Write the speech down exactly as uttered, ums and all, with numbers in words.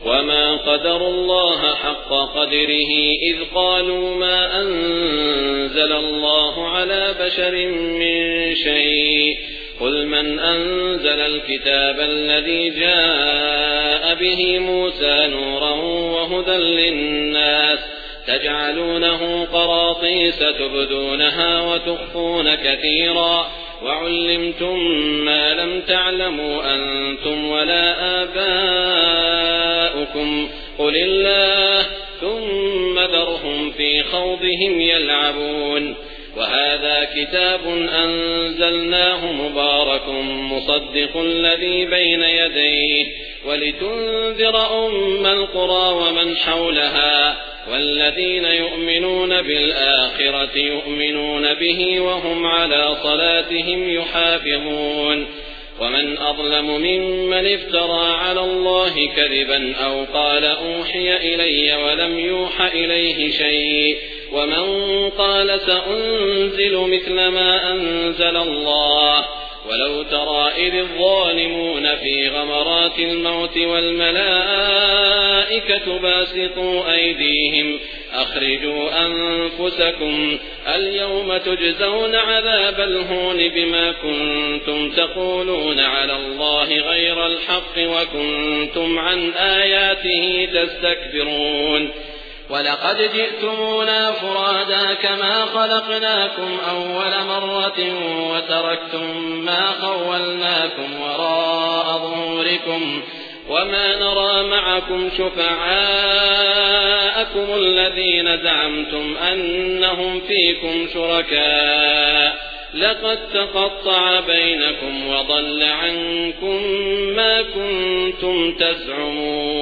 وما قدروا الله حق قدره إذ قالوا ما أنزل الله على بشر من شيء قل من أنزل الكتاب الذي جاء به موسى نورا وهدى للناس تجعلونه قراطيس تبدونها وتخفون كثيرا وعلمتم ما لم تعلموا أنتم ولا آباؤكم قل الله ثم ذرهم في خوضهم يلعبون وهذا كتاب أنزلناه مبارك مصدق الذي بين يديه ولتنذر أم القرى ومن حولها والذين يؤمنون بالآخرة يؤمنون به وهم على صلاتهم يحافظون ومن أظلم ممن افترى على الله كذبا أو قال أوحي إلي ولم يوح إليه شيء ومن قال سأنزل مثل ما أنزل الله ولو ترى إذ الظالمون في غمرات الموت والملائكة باسطوا أيديهم أخرجوا أنفسكم اليوم تجزون عذاب الهون بما كنتم تقولون على الله غير الحق وكنتم عن آياته تستكبرون ولقد جئتمونا فرادا كما خلقناكم أول مرة وتركتم ما خولناكم وراء ظهوركم وما نرى معكم شفعاءكم الذين زعمتم أنهم فيكم شركاء لقد تقطع بينكم وضل عنكم ما كنتم تزعمون